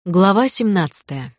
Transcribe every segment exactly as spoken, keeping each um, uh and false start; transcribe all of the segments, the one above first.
Глава семнадцатая.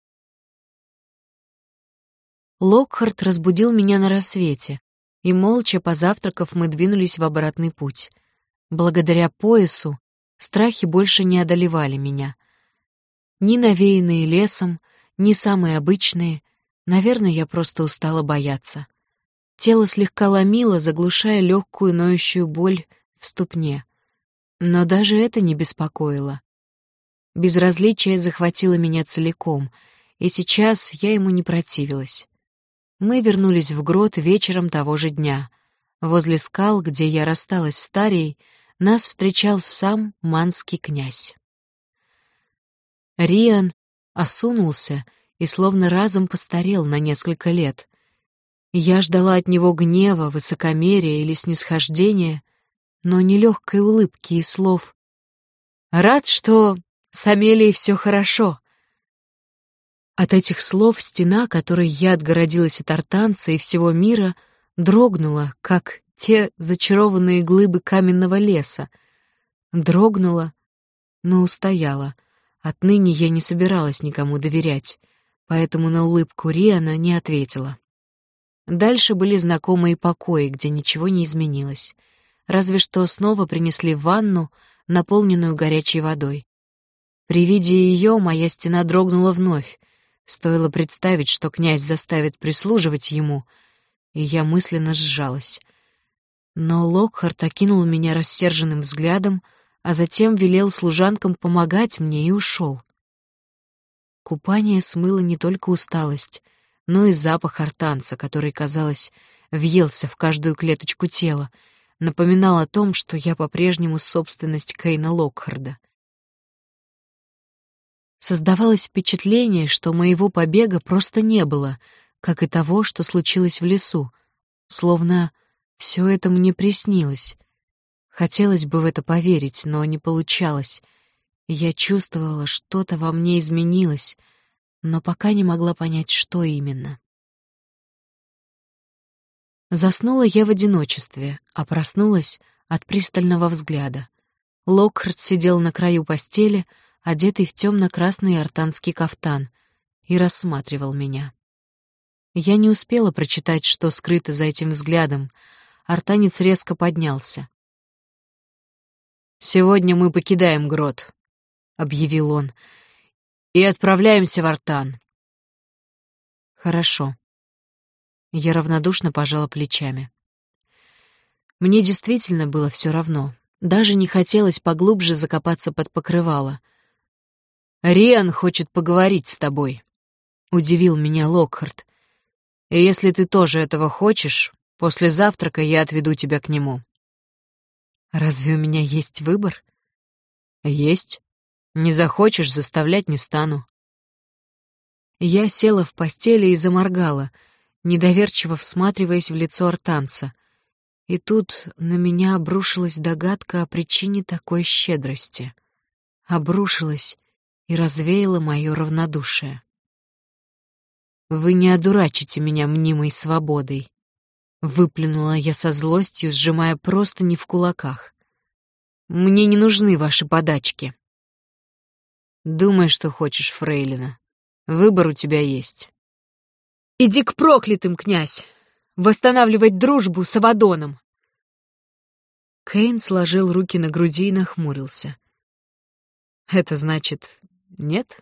Локхарт разбудил меня на рассвете, и, молча позавтракав, мы двинулись в обратный путь. Благодаря поясу страхи больше не одолевали меня. Ни навеянные лесом, ни самые обычные. Наверное, я просто устала бояться. Тело слегка ломило, заглушая легкую ноющую боль в ступне. Но даже это не беспокоило. Безразличие захватило меня целиком, и сейчас я ему не противилась. Мы вернулись в грот вечером того же дня. Возле скал, где я рассталась с Тарией, нас встречал сам манский князь. Риан осунулся и словно разом постарел на несколько лет. Я ждала от него гнева, высокомерия или снисхождения, но не легкой улыбки и слов. «Рад, что с Амелией все хорошо». От этих слов стена, которой я отгородилась от артанца и всего мира, дрогнула, как те зачарованные глыбы каменного леса. Дрогнула, но устояла. Отныне я не собиралась никому доверять, поэтому на улыбку Риана не ответила. Дальше были знакомые покои, где ничего не изменилось. Разве что снова принесли ванну, наполненную горячей водой. При виде ее моя стена дрогнула вновь. Стоило представить, что князь заставит прислуживать ему, и я мысленно сжалась. Но Локхарт окинул меня рассерженным взглядом, а затем велел служанкам помогать мне и ушел. Купание смыло не только усталость, но и запах артанца, который, казалось, въелся в каждую клеточку тела, напоминал о том, что я по-прежнему собственность Кейна Локхарда. Создавалось впечатление, что моего побега просто не было, как и того, что случилось в лесу, словно все это мне приснилось. Хотелось бы в это поверить, но не получалось. Я чувствовала, что-то во мне изменилось, но пока не могла понять, что именно. Заснула я в одиночестве, а проснулась от пристального взгляда. Локхарт сидел на краю постели, одетый в темно-красный артанский кафтан, и рассматривал меня. Я не успела прочитать, что скрыто за этим взглядом. Артанец резко поднялся. «Сегодня мы покидаем грот», — объявил он, — «и отправляемся в Артан». «Хорошо». Я равнодушно пожала плечами. Мне действительно было все равно. Даже не хотелось поглубже закопаться под покрывало. «Риан хочет поговорить с тобой», — удивил меня Локхарт. «И если ты тоже этого хочешь, после завтрака я отведу тебя к нему». «Разве у меня есть выбор?» «Есть. Не захочешь, заставлять не стану». Я села в постели и заморгала, недоверчиво всматриваясь в лицо артанца. И тут на меня обрушилась догадка о причине такой щедрости. Обрушилась и развеяла мое равнодушие. «Вы не одурачите меня мнимой свободой», — выплюнула я со злостью, сжимая простыни в кулаках. «Мне не нужны ваши подачки». «Думай, что хочешь, фрейлина. Выбор у тебя есть». «Иди к проклятым, князь! Восстанавливать дружбу с Авадоном!» Кейн сложил руки на груди и нахмурился. «Это значит, нет?»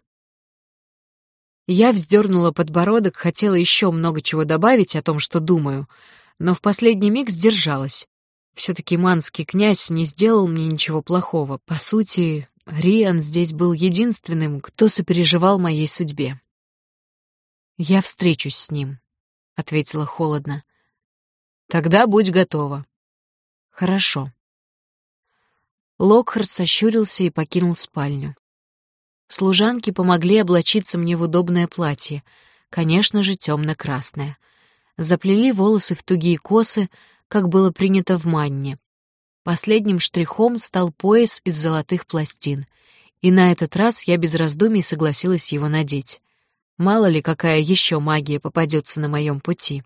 Я вздернула подбородок, хотела еще много чего добавить о том, что думаю, но в последний миг сдержалась. Все-таки манский князь не сделал мне ничего плохого. По сути, Риан здесь был единственным, кто сопереживал моей судьбе. «Я встречусь с ним», — ответила холодно. «Тогда будь готова». «Хорошо». Локхарт сощурился и покинул спальню. Служанки помогли облачиться мне в удобное платье, конечно же, темно-красное. Заплели волосы в тугие косы, как было принято в Манне. Последним штрихом стал пояс из золотых пластин, и на этот раз я без раздумий согласилась его надеть. Мало ли, какая еще магия попадется на моем пути.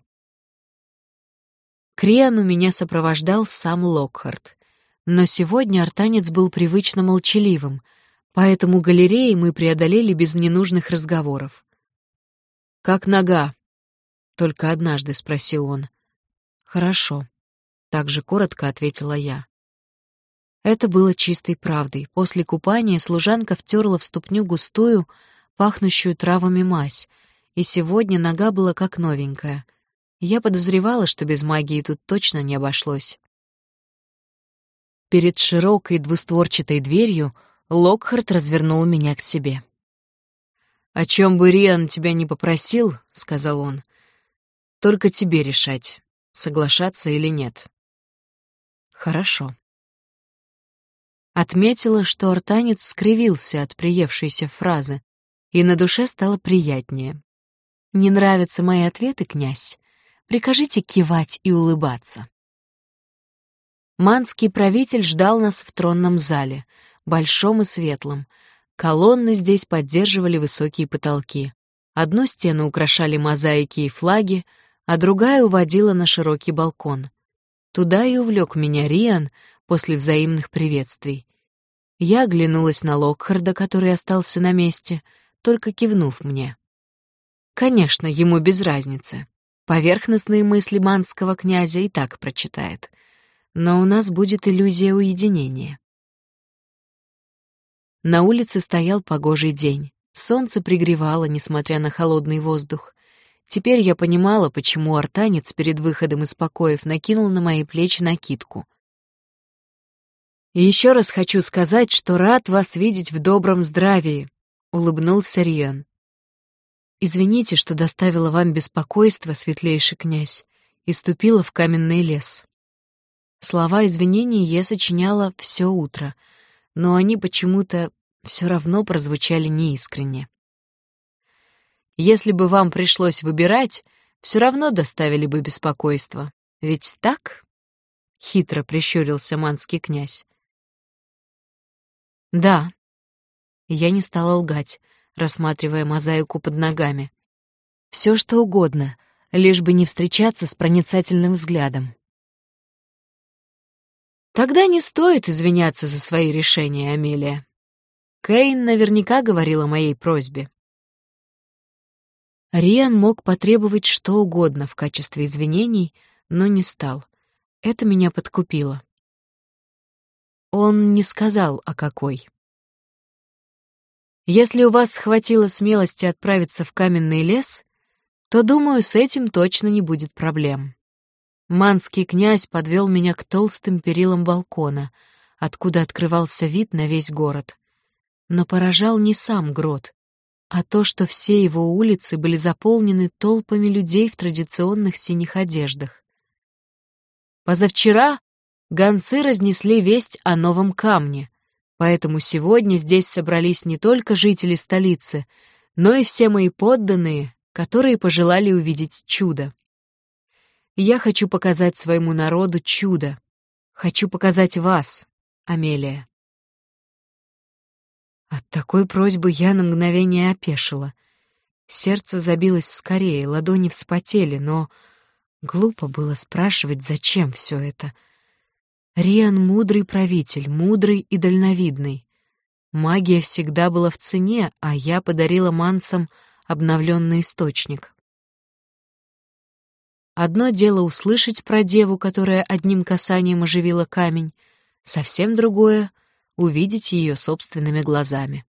К Риану меня сопровождал сам Локхарт, но сегодня артанец был привычно молчаливым, поэтому галереи мы преодолели без ненужных разговоров. «Как нога?» — только однажды спросил он. «Хорошо», — так же коротко ответила я. Это было чистой правдой. После купания служанка втерла в ступню густую, пахнущую травами мазь, и сегодня нога была как новенькая. Я подозревала, что без магии тут точно не обошлось. Перед широкой двустворчатой дверью Локхарт развернул меня к себе. «О чем бы Риан тебя не попросил, — сказал он, — только тебе решать, соглашаться или нет». «Хорошо». Отметила, что артанец скривился от приевшейся фразы, и на душе стало приятнее. «Не нравятся мои ответы, князь? Прикажите кивать и улыбаться». Манский правитель ждал нас в тронном зале, большом и светлом. Колонны здесь поддерживали высокие потолки. Одну стену украшали мозаики и флаги, а другая уводила на широкий балкон. Туда и увлек меня Риан после взаимных приветствий. Я оглянулась на Локхарда, который остался на месте, только кивнув мне. Конечно, ему без разницы. Поверхностные мысли манского князя и так прочитает. Но у нас будет иллюзия уединения. На улице стоял погожий день. Солнце пригревало, несмотря на холодный воздух. Теперь я понимала, почему артанец перед выходом из покоев накинул на мои плечи накидку. «И еще раз хочу сказать, что рад вас видеть в добром здравии», — улыбнулся Риан. «Извините, что доставила вам беспокойство, светлейший князь, и ступила в каменный лес». Слова извинений я сочиняла все утро, но они почему-то все равно прозвучали неискренне. «Если бы вам пришлось выбирать, все равно доставили бы беспокойство. Ведь так?» — хитро прищурился манский князь. «Да». Я не стала лгать, рассматривая мозаику под ногами. Все что угодно, лишь бы не встречаться с проницательным взглядом. «Тогда не стоит извиняться за свои решения, Амелия. Кейн наверняка говорил о моей просьбе». Риан мог потребовать что угодно в качестве извинений, но не стал. Это меня подкупило. Он не сказал, о какой. «Если у вас хватило смелости отправиться в каменный лес, то, думаю, с этим точно не будет проблем». Манский князь подвел меня к толстым перилам балкона, откуда открывался вид на весь город. Но поражал не сам грот, а то, что все его улицы были заполнены толпами людей в традиционных синих одеждах. Позавчера гонцы разнесли весть о новом камне, поэтому сегодня здесь собрались не только жители столицы, но и все мои подданные, которые пожелали увидеть чудо. Я хочу показать своему народу чудо. Хочу показать вас, Амелия. От такой просьбы я на мгновение опешила. Сердце забилось скорее, ладони вспотели, но глупо было спрашивать, зачем все это. Риан — мудрый правитель, мудрый и дальновидный. Магия всегда была в цене, а я подарила мансам обновленный источник. Одно дело услышать про деву, которая одним касанием оживила камень, совсем другое — увидеть ее собственными глазами.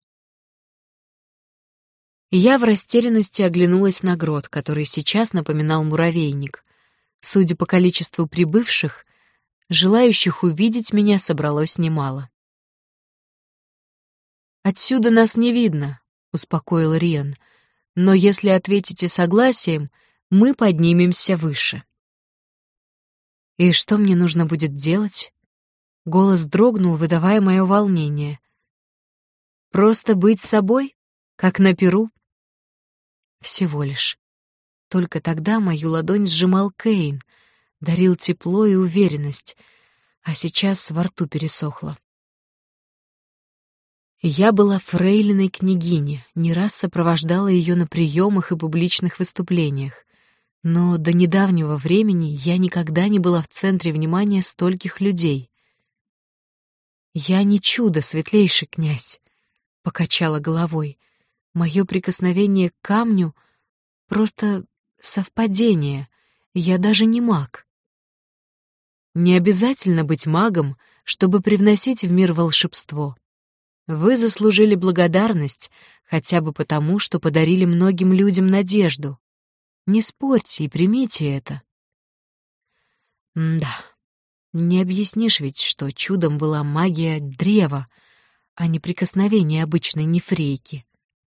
Я в растерянности оглянулась на грот, который сейчас напоминал муравейник. Судя по количеству прибывших, желающих увидеть меня собралось немало. «Отсюда нас не видно», — успокоил Риан, «но если ответите согласием, мы поднимемся выше». «И что мне нужно будет делать?» Голос дрогнул, выдавая мое волнение. «Просто быть собой, как на перу?» Всего лишь. Только тогда мою ладонь сжимал Кейн, дарил тепло и уверенность, а сейчас во рту пересохло. Я была фрейлиной княгини, не раз сопровождала ее на приемах и публичных выступлениях, но до недавнего времени я никогда не была в центре внимания стольких людей. «Я не чудо, светлейший князь», — покачала головой. Мое прикосновение к камню — просто совпадение. Я даже не маг. Не обязательно быть магом, чтобы привносить в мир волшебство. Вы заслужили благодарность хотя бы потому, что подарили многим людям надежду. Не спорьте и примите это. М-да, не объяснишь ведь, что чудом была магия древа, а не прикосновение обычной нефрейки.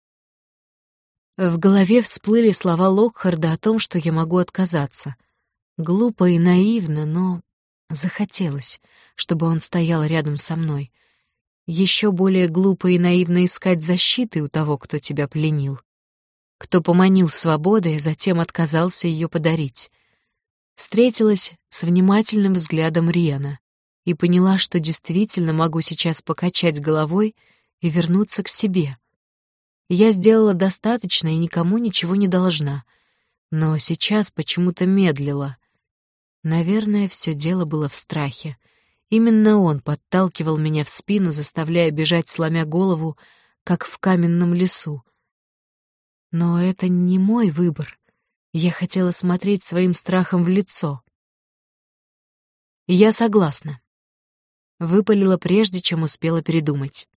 В голове всплыли слова Локхарда о том, что я могу отказаться. Глупо и наивно, но захотелось, чтобы он стоял рядом со мной. Еще более глупо и наивно искать защиты у того, кто тебя пленил, кто поманил свободой, а затем отказался ее подарить. Встретилась с внимательным взглядом Риана и поняла, что действительно могу сейчас покачать головой и вернуться к себе. Я сделала достаточно и никому ничего не должна, но сейчас почему-то медлила. Наверное, все дело было в страхе. Именно он подталкивал меня в спину, заставляя бежать, сломя голову, как в каменном лесу. Но это не мой выбор. Я хотела смотреть своим страхом в лицо. «Я согласна», — выпалила прежде, чем успела передумать.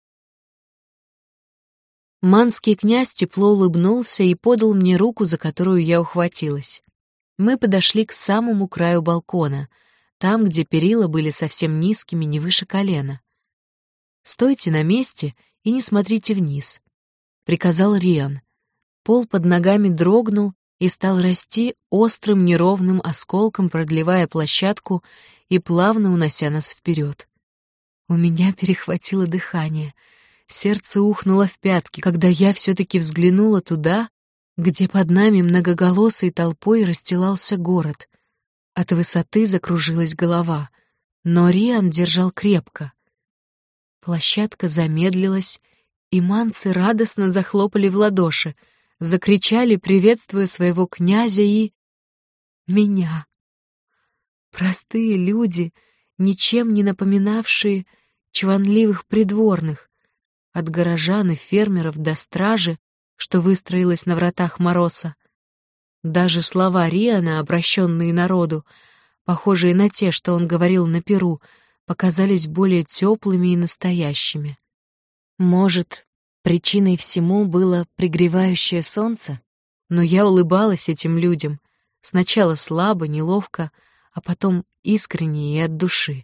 Манский князь тепло улыбнулся и подал мне руку, за которую я ухватилась. Мы подошли к самому краю балкона, там, где перила были совсем низкими, не выше колена. «Стойте на месте и не смотрите вниз», — приказал Риан. Пол под ногами дрогнул и стал расти острым неровным осколком, продлевая площадку и плавно унося нас вперед. У меня перехватило дыхание. Сердце ухнуло в пятки, когда я все-таки взглянула туда, где под нами многоголосой толпой расстилался город. От высоты закружилась голова, но Риан держал крепко. Площадка замедлилась, и манцы радостно захлопали в ладоши, закричали, приветствуя своего князя и... меня. Простые люди, ничем не напоминавшие чванливых придворных, от горожан и фермеров до стражи, что выстроилась на вратах Мороса. Даже слова Риана, обращенные народу, похожие на те, что он говорил на пиру, показались более теплыми и настоящими. Может, причиной всему было пригревающее солнце? Но я улыбалась этим людям, сначала слабо, неловко, а потом искренне и от души.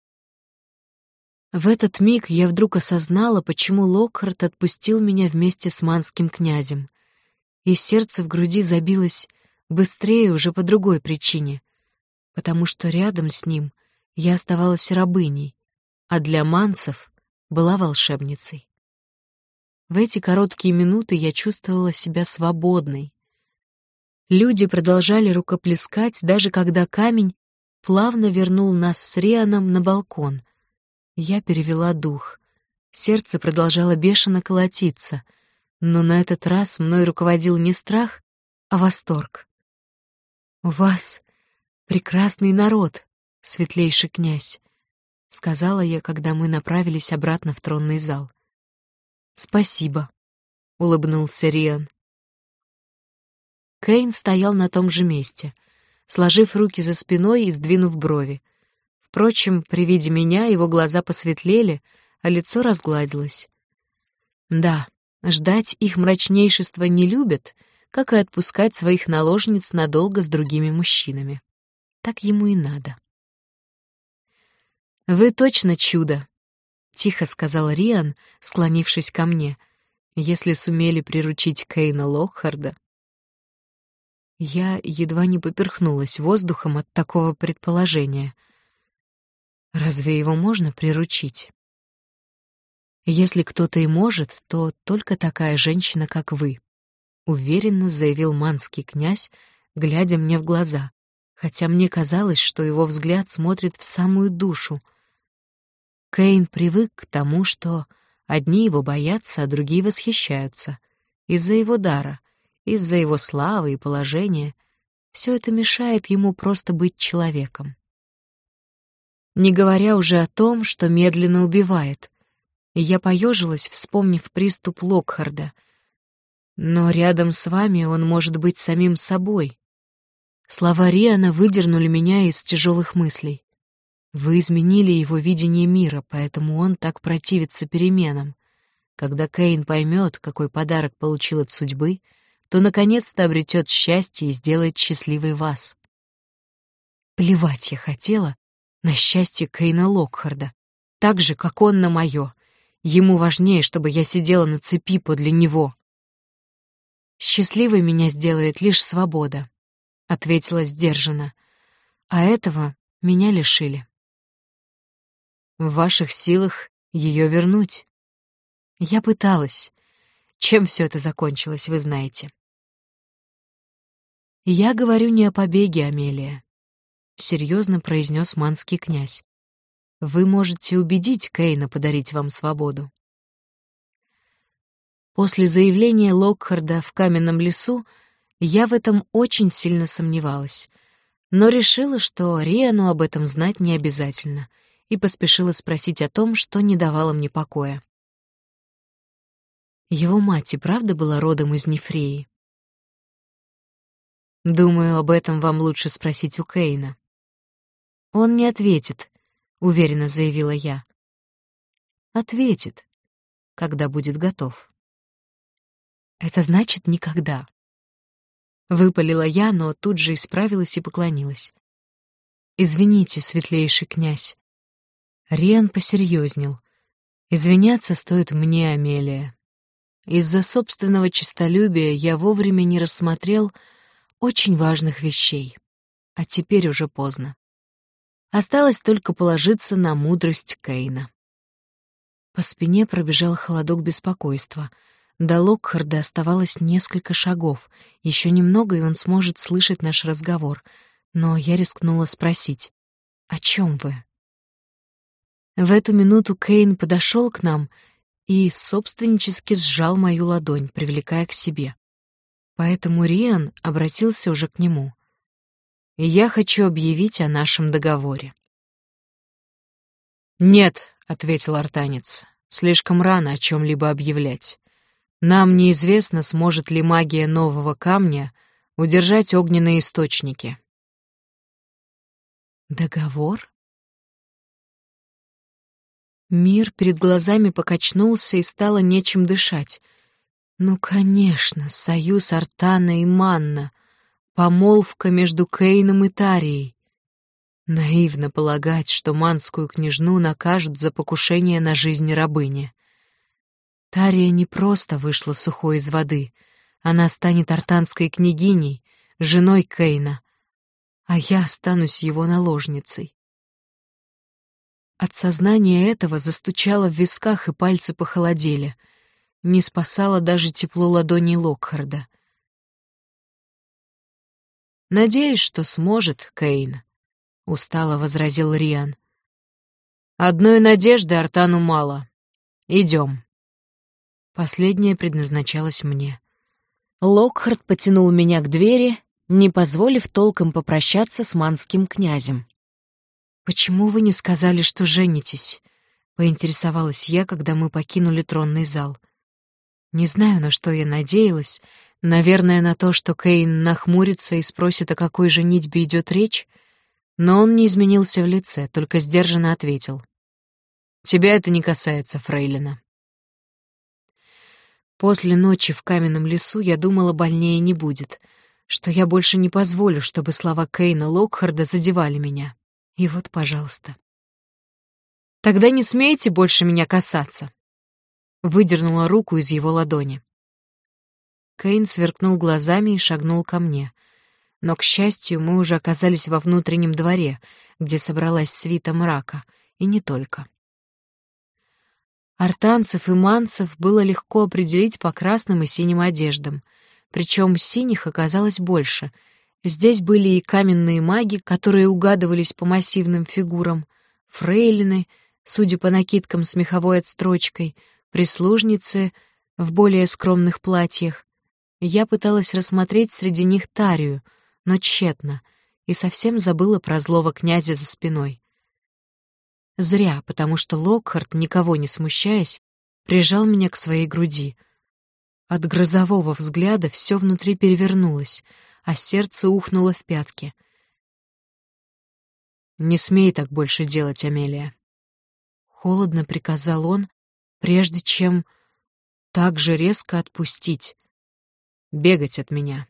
В этот миг я вдруг осознала, почему Локхард отпустил меня вместе с манским князем. И сердце в груди забилось быстрее уже по другой причине, потому что рядом с ним я оставалась рабыней, а для манцев была волшебницей. В эти короткие минуты я чувствовала себя свободной. Люди продолжали рукоплескать, даже когда камень плавно вернул нас с Рианом на балкон. Я перевела дух. Сердце продолжало бешено колотиться, но на этот раз мной руководил не страх, а восторг. «У вас прекрасный народ, светлейший князь», — сказала я, когда мы направились обратно в тронный зал. «Спасибо», — улыбнулся Риан. Кейн стоял на том же месте, сложив руки за спиной и сдвинув брови. Впрочем, при виде меня его глаза посветлели, а лицо разгладилось. Да, ждать их мрачнейшества не любят, как и отпускать своих наложниц надолго с другими мужчинами. Так ему и надо. «Вы точно чудо», — тихо сказал Риан, склонившись ко мне, «если сумели приручить Кейна Локхарда». Я едва не поперхнулась воздухом от такого предположения. Разве его можно приручить? Если кто-то и может, то только такая женщина, как вы, уверенно заявил манский князь, глядя мне в глаза, хотя мне казалось, что его взгляд смотрит в самую душу. Кейн привык к тому, что одни его боятся, а другие восхищаются. Из-за его дара, из-за его славы и положения. Все это мешает ему просто быть человеком. Не говоря уже о том, что медленно убивает. и я поежилась, вспомнив приступ Локхарда. Но рядом с вами он может быть самим собой. Слова Риана выдернули меня из тяжелых мыслей. Вы изменили его видение мира, поэтому он так противится переменам. Когда Кэйн поймет, какой подарок получил от судьбы, то наконец-то обретет счастье и сделает счастливой вас. Плевать я хотела на счастье Кэйна Локхарда, так же, как он на мое. Ему важнее, чтобы я сидела на цепи подле него. «Счастливой меня сделает лишь свобода», — ответила сдержанно, «а этого меня лишили». «В ваших силах ее вернуть». Я пыталась. Чем все это закончилось, вы знаете. «Я говорю не о побеге, Амелия», — серьезно произнес манский князь. «Вы можете убедить Кэйна подарить вам свободу». После заявления Локхарда в каменном лесу я в этом очень сильно сомневалась, но решила, что Риану об этом знать не обязательно, и поспешила спросить о том, что не давало мне покоя. Его мать и правда была родом из Нефреи? Думаю, об этом вам лучше спросить у Кэйна. Он не ответит, уверенно заявила я. Ответит, когда будет готов. Это значит никогда. Выпалила я, но тут же исправилась и поклонилась. Извините, светлейший князь. Риан посерьезнел. Извиняться стоит мне, Амелия. Из-за собственного честолюбия я вовремя не рассмотрел очень важных вещей. А теперь уже поздно. Осталось только положиться на мудрость Кэйна. По спине пробежал холодок беспокойства. До Локхарда оставалось несколько шагов. Еще немного, и он сможет слышать наш разговор. Но я рискнула спросить: «О чем вы?» В эту минуту Кэйн подошел к нам и собственнически сжал мою ладонь, привлекая к себе. Поэтому Риан обратился уже к нему. «Я хочу объявить о нашем договоре». «Нет», — ответил артанец, — «слишком рано о чем-либо объявлять. Нам неизвестно, сможет ли магия нового камня удержать огненные источники». «Договор?» Мир перед глазами покачнулся и стало нечем дышать. Ну, конечно, союз Артана и Манна, помолвка между Кэйном и Тарией. Наивно полагать, что манскую княжну накажут за покушение на жизнь рабыни. Тария не просто вышла сухой из воды, она станет артанской княгиней, женой Кэйна, а я останусь его наложницей. От сознания этого застучало в висках, и пальцы похолодели. Не спасало даже тепло ладоней Локхарда. «Надеюсь, что сможет, Кэйн», — устало возразил Риан. «Одной надежды Артану мало. Идем». Последнее предназначалось мне. Локхард потянул меня к двери, не позволив толком попрощаться с манским князем. «Почему вы не сказали, что женитесь?» — поинтересовалась я, когда мы покинули тронный зал. Не знаю, на что я надеялась. Наверное, на то, что Кэйн нахмурится и спросит, о какой женитьбе идет речь. Но он не изменился в лице, только сдержанно ответил: «Тебя это не касается, фрейлина». После ночи в каменном лесу я думала, больнее не будет, что я больше не позволю, чтобы слова Кэйна Локхарда задевали меня. И вот, пожалуйста. «Тогда не смейте больше меня касаться!» Выдернула руку из его ладони. Кэйн сверкнул глазами и шагнул ко мне. Но, к счастью, мы уже оказались во внутреннем дворе, где собралась свита мрака, и не только. Артанцев и манцев было легко определить по красным и синим одеждам, причем синих оказалось больше. Здесь были и каменные маги, которые угадывались по массивным фигурам, фрейлины, судя по накидкам с меховой отстрочкой, прислужницы в более скромных платьях. Я пыталась рассмотреть среди них Тарию, но тщетно, и совсем забыла про злого князя за спиной. Зря, потому что Локхарт, никого не смущаясь, прижал меня к своей груди. От грозового взгляда все внутри перевернулось, а сердце ухнуло в пятки. «Не смей так больше делать, Амелия», — холодно приказал он, прежде чем так же резко отпустить, бегать от меня.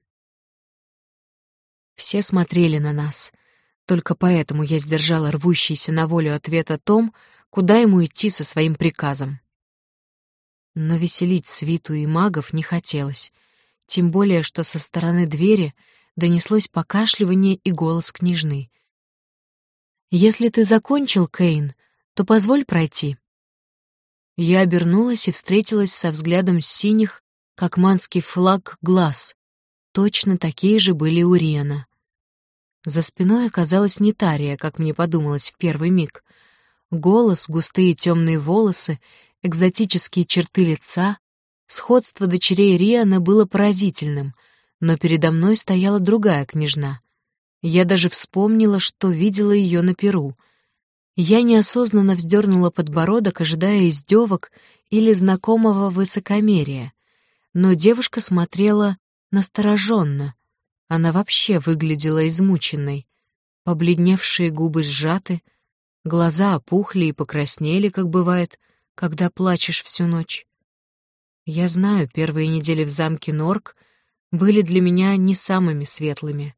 Все смотрели на нас. Только поэтому я сдержала рвущийся на волю ответ о том, куда ему идти со своим приказом. Но веселить свиту и магов не хотелось, тем более что со стороны двери донеслось покашливание и голос княжны. «Если ты закончил, Кейн, то позволь пройти». Я обернулась и встретилась со взглядом синих, как манский флаг, глаз. Точно такие же были у Риана. За спиной оказалась не Тария, как мне подумалось в первый миг. Голос, густые темные волосы, экзотические черты лица, сходство дочерей Риана было поразительным, но передо мной стояла другая княжна. Я даже вспомнила, что видела ее на перу. Я неосознанно вздернула подбородок, ожидая издевок или знакомого высокомерия. Но девушка смотрела настороженно. Она вообще выглядела измученной. Побледневшие губы сжаты, глаза опухли и покраснели, как бывает, когда плачешь всю ночь. Я знаю, первые недели в замке Норк были для меня не самыми светлыми.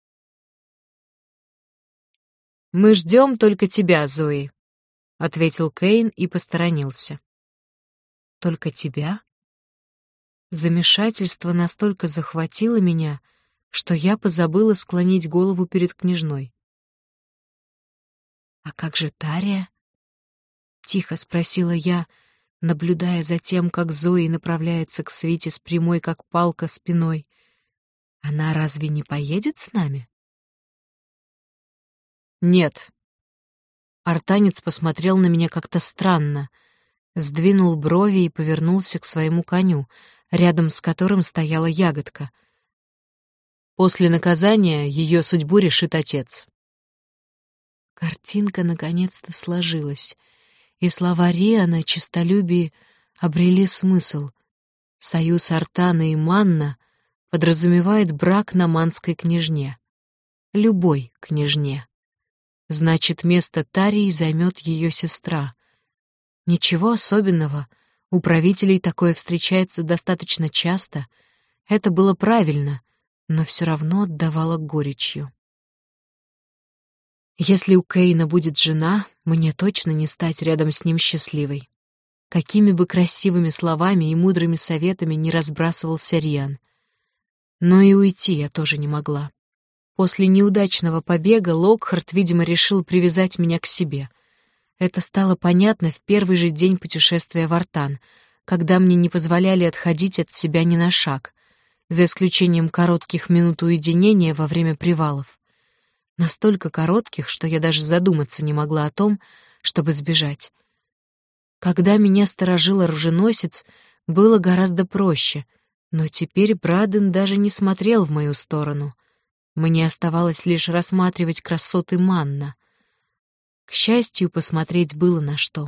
«Мы ждем только тебя, Зои», — ответил Кейн и посторонился. «Только тебя?» Замешательство настолько захватило меня, что я позабыла склонить голову перед княжной. «А как же Тария?» — тихо спросила я, наблюдая за тем, как Зои направляется к свите с прямой, как палка, спиной. «Она разве не поедет с нами?» «Нет». Артанец посмотрел на меня как-то странно, сдвинул брови и повернулся к своему коню, рядом с которым стояла ягодка. После наказания ее судьбу решит отец. Картинка наконец-то сложилась, и слова Риана о честолюбии обрели смысл. Союз Артана и Манна подразумевает брак на манской княжне. Любой княжне. Значит, место Тарии займет ее сестра. Ничего особенного, у правителей такое встречается достаточно часто. Это было правильно, но все равно отдавало горечью. Если у Кейна будет жена, мне точно не стать рядом с ним счастливой. Какими бы красивыми словами и мудрыми советами не разбрасывался Риан. Но и уйти я тоже не могла. После неудачного побега Локхарт, видимо, решил привязать меня к себе. Это стало понятно в первый же день путешествия в Артан, когда мне не позволяли отходить от себя ни на шаг, за исключением коротких минут уединения во время привалов. Настолько коротких, что я даже задуматься не могла о том, чтобы сбежать. Когда меня сторожил оруженосец, было гораздо проще, но теперь Браден даже не смотрел в мою сторону. Мне оставалось лишь рассматривать красоты Манна. К счастью, посмотреть было на что.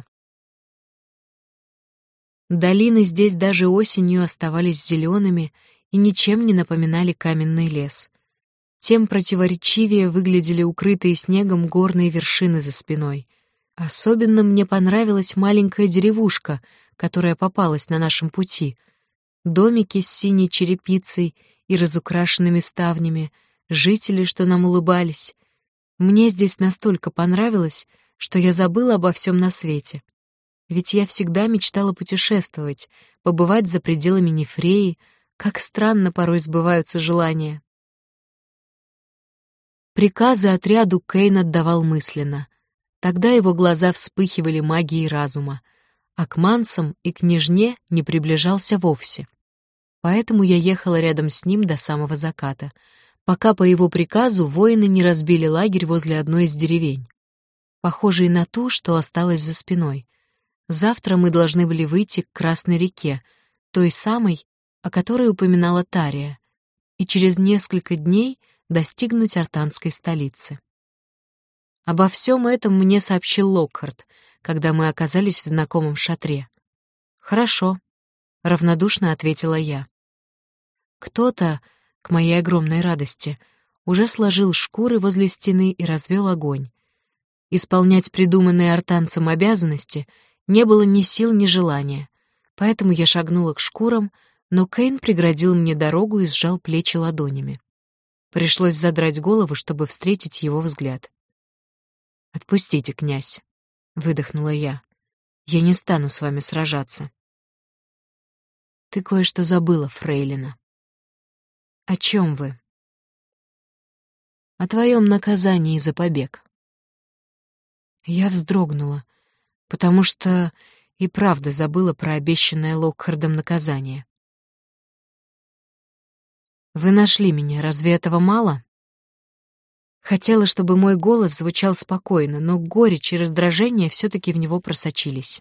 Долины здесь даже осенью оставались зелеными и ничем не напоминали каменный лес. Тем противоречивее выглядели укрытые снегом горные вершины за спиной. Особенно мне понравилась маленькая деревушка, которая попалась на нашем пути. Домики с синей черепицей и разукрашенными ставнями, жители, что нам улыбались. Мне здесь настолько понравилось, что я забыла обо всем на свете. Ведь я всегда мечтала путешествовать, побывать за пределами Нефреи, как странно порой сбываются желания. Приказы отряду Кейн отдавал мысленно. Тогда его глаза вспыхивали магией разума, а к мансам и княжне не приближался вовсе. Поэтому я ехала рядом с ним до самого заката, пока по его приказу воины не разбили лагерь возле одной из деревень, похожей на ту, что осталась за спиной. Завтра мы должны были выйти к Красной реке, той самой, о которой упоминала Тария, и через несколько дней достигнуть артанской столицы. Обо всем этом мне сообщил Локхарт, когда мы оказались в знакомом шатре. «Хорошо», — равнодушно ответила я. Кто-то, к моей огромной радости, уже сложил шкуры возле стены и развел огонь. Исполнять придуманные артанцем обязанности не было ни сил, ни желания, поэтому я шагнула к шкурам, но Кейн преградил мне дорогу и сжал плечи ладонями. Пришлось задрать голову, чтобы встретить его взгляд. «Отпустите, князь», — выдохнула я. «Я не стану с вами сражаться». «Ты кое-что забыла, фрейлина». «О чем вы?» «О твоем наказании за побег». Я вздрогнула, потому что и правда забыла про обещанное Локхардом наказание. «Вы нашли меня, разве этого мало?» Хотела, чтобы мой голос звучал спокойно, но горечь и раздражение все-таки в него просочились.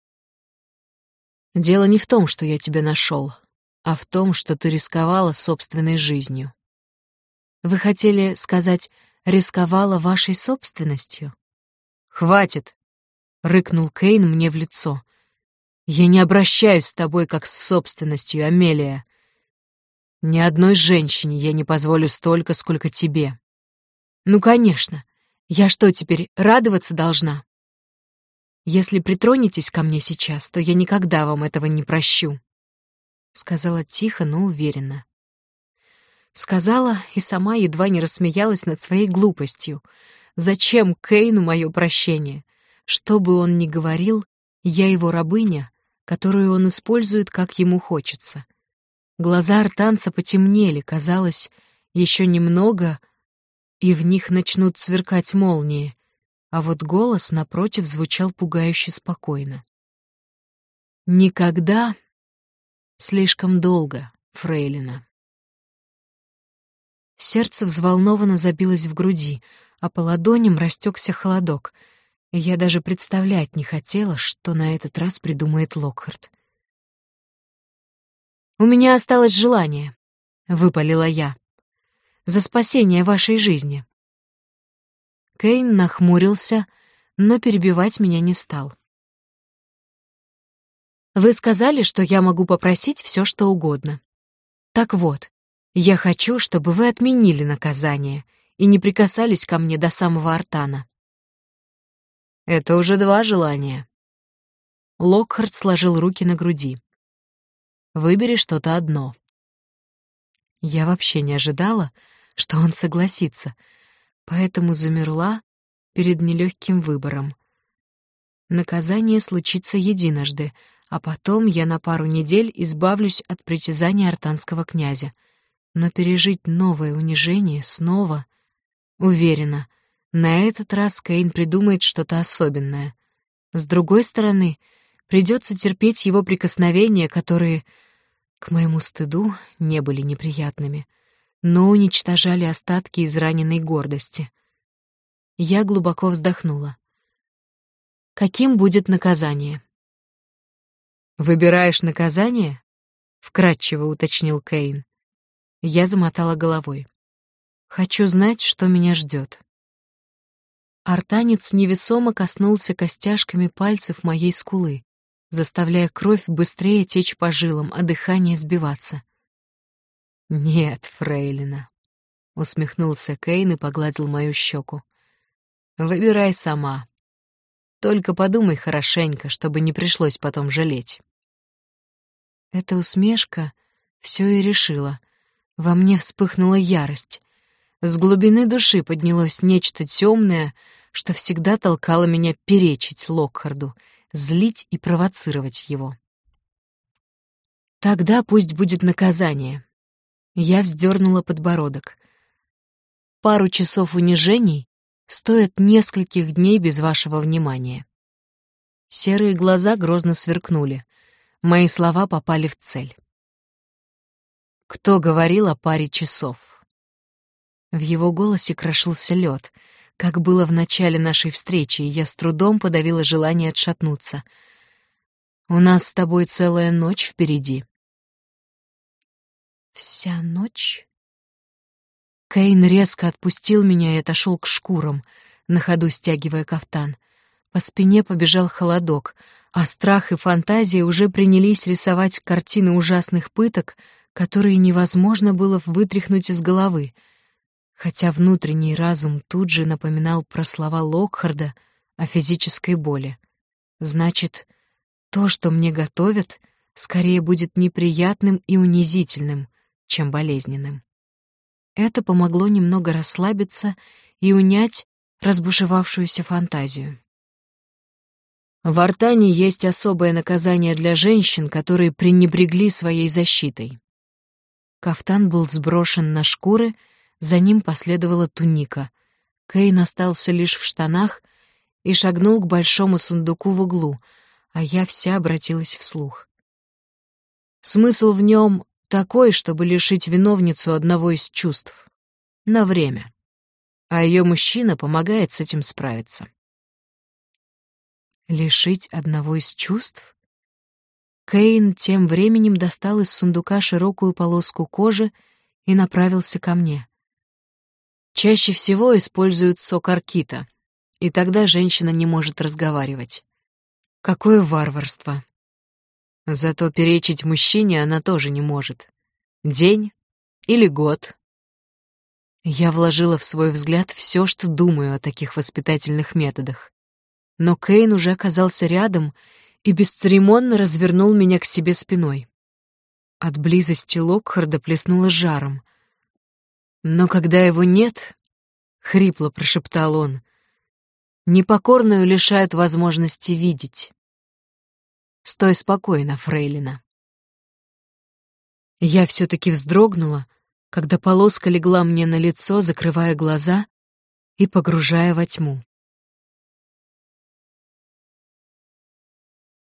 «Дело не в том, что я тебя нашел, а в том, что ты рисковала собственной жизнью». «Вы хотели сказать, рисковала вашей собственностью?» «Хватит!» — рыкнул Кейн мне в лицо. «Я не обращаюсь с тобой как с собственностью, Амелия. Ни одной женщине я не позволю столько, сколько тебе». «Ну, конечно. Я что, теперь радоваться должна? Если притронетесь ко мне сейчас, то я никогда вам этого не прощу», — сказала тихо, но уверенно. Сказала и сама едва не рассмеялась над своей глупостью. Зачем Кейну мое прощение? Что бы он ни говорил, я его рабыня, которую он использует, как ему хочется. Глаза артанца потемнели, казалось, еще немного, и в них начнут сверкать молнии, а вот голос, напротив, звучал пугающе спокойно. «Никогда слишком долго, фрейлина». Сердце взволнованно забилось в груди, а по ладоням растекся холодок, и я даже представлять не хотела, что на этот раз придумает Локхарт. «У меня осталось желание», — выпалила я, — «за спасение вашей жизни». Кейн нахмурился, но перебивать меня не стал. «Вы сказали, что я могу попросить все, что угодно. Так вот, я хочу, чтобы вы отменили наказание и не прикасались ко мне до самого Артана». «Это уже два желания». Локхарт сложил руки на груди. «Выбери что-то одно». Я вообще не ожидала, что он согласится, поэтому замерла перед нелегким выбором. Наказание случится единожды, а потом я на пару недель избавлюсь от притязаний артанского князя. Но пережить новое унижение снова... Уверена, на этот раз Кейн придумает что-то особенное. С другой стороны, придется терпеть его прикосновения, которые, к моему стыду, не были неприятными, но уничтожали остатки израненной гордости. Я глубоко вздохнула. «Каким будет наказание?» «Выбираешь наказание?» — вкратчиво уточнил Кейн. Я замотала головой. «Хочу знать, что меня ждет». Артанец невесомо коснулся костяшками пальцев моей скулы, заставляя кровь быстрее течь по жилам, а дыхание сбиваться. «Нет, фрейлина», — усмехнулся Кейн и погладил мою щеку. «Выбирай сама. Только подумай хорошенько, чтобы не пришлось потом жалеть». Эта усмешка все и решила. Во мне вспыхнула ярость. С глубины души поднялось нечто темное, что всегда толкало меня перечить Локхарду, злить и провоцировать его. «Тогда пусть будет наказание». Я вздернула подбородок. «Пару часов унижений стоят нескольких дней без вашего внимания». Серые глаза грозно сверкнули. Мои слова попали в цель. «Кто говорил о паре часов?» В его голосе крошился лед, как было в начале нашей встречи, и я с трудом подавила желание отшатнуться. «У нас с тобой целая ночь впереди». «Вся ночь?» Кейн резко отпустил меня и отошел к шкурам. на ходу стягивая кафтан. По спине побежал холодок, а страх и фантазия уже принялись рисовать картины ужасных пыток, которые невозможно было вытряхнуть из головы, хотя внутренний разум тут же напоминал про слова Локхарда о физической боли. Значит, то, что мне готовят, скорее будет неприятным и унизительным, чем болезненным. Это помогло немного расслабиться и унять разбушевавшуюся фантазию. В Артане есть особое наказание для женщин, которые пренебрегли своей защитой. Кафтан был сброшен на шкуры, за ним последовала туника. Кейн остался лишь в штанах и шагнул к большому сундуку в углу, а я вся обратилась вслух. Смысл в нем такой, чтобы лишить виновницу одного из чувств. На время. А ее мужчина помогает с этим справиться. Лишить одного из чувств? Кейн тем временем достал из сундука широкую полоску кожи и направился ко мне. Чаще всего используют сок оркита, и тогда женщина не может разговаривать. Какое варварство! Зато перечить мужчине она тоже не может. День или год. Я вложила в свой взгляд все, что думаю о таких воспитательных методах. Но Кейн уже оказался рядом и бесцеремонно развернул меня к себе спиной. От близости Локхарда плеснуло жаром. «Но когда его нет, — хрипло прошептал он, — непокорную лишают возможности видеть. Стой спокойно, фрейлина». Я все-таки вздрогнула, когда полоска легла мне на лицо, закрывая глаза и погружая во тьму.